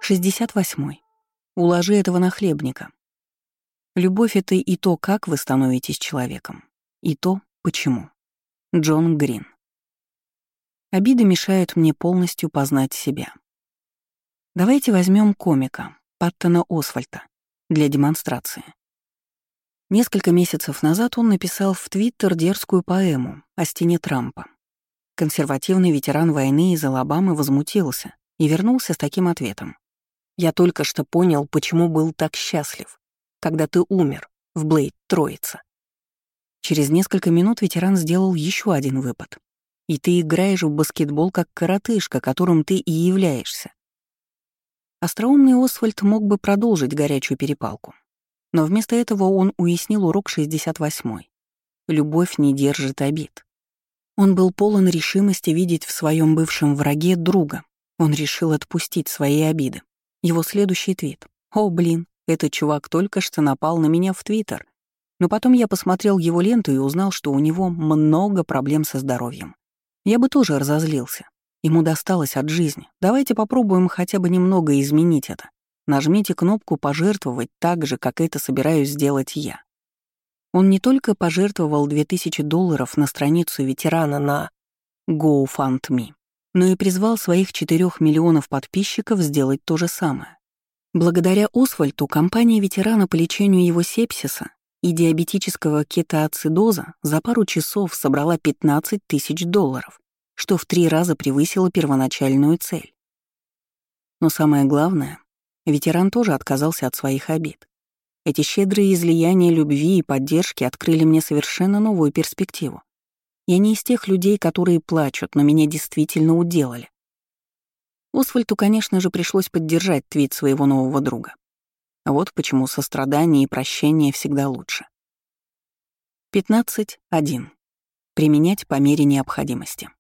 68. Уложи этого нахлебника. Любовь — это и то, как вы становитесь человеком, и то, почему. Джон Грин. Обиды мешают мне полностью познать себя. Давайте возьмем комика Паттона Освальта для демонстрации. Несколько месяцев назад он написал в Твиттер дерзкую поэму о стене Трампа. Консервативный ветеран войны из Алабамы возмутился и вернулся с таким ответом. «Я только что понял, почему был так счастлив, когда ты умер в Блейд Троица». Через несколько минут ветеран сделал еще один выпад. «И ты играешь в баскетбол как коротышка, которым ты и являешься». Остроумный Освальд мог бы продолжить горячую перепалку. Но вместо этого он уяснил урок 68-й. Любовь не держит обид. Он был полон решимости видеть в своем бывшем враге друга. Он решил отпустить свои обиды. Его следующий твит. «О, блин, этот чувак только что напал на меня в Твиттер». Но потом я посмотрел его ленту и узнал, что у него много проблем со здоровьем. Я бы тоже разозлился. Ему досталось от жизни. Давайте попробуем хотя бы немного изменить это. Нажмите кнопку «Пожертвовать» так же, как это собираюсь сделать я. Он не только пожертвовал $2000 на страницу ветерана на GoFundMe, но и призвал своих 4 миллионов подписчиков сделать то же самое. Благодаря Освальду компания ветерана по лечению его сепсиса и диабетического кетоацидоза за пару часов собрала $15 000, что в 3 раза превысило первоначальную цель. Но самое главное, ветеран тоже отказался от своих обид. Эти щедрые излияния любви и поддержки открыли мне совершенно новую перспективу. Я не из тех людей, которые плачут, но меня действительно уделали. Освальду, конечно же, пришлось поддержать твит своего нового друга. Вот почему сострадание и прощение всегда лучше. 15.1. Применять по мере необходимости.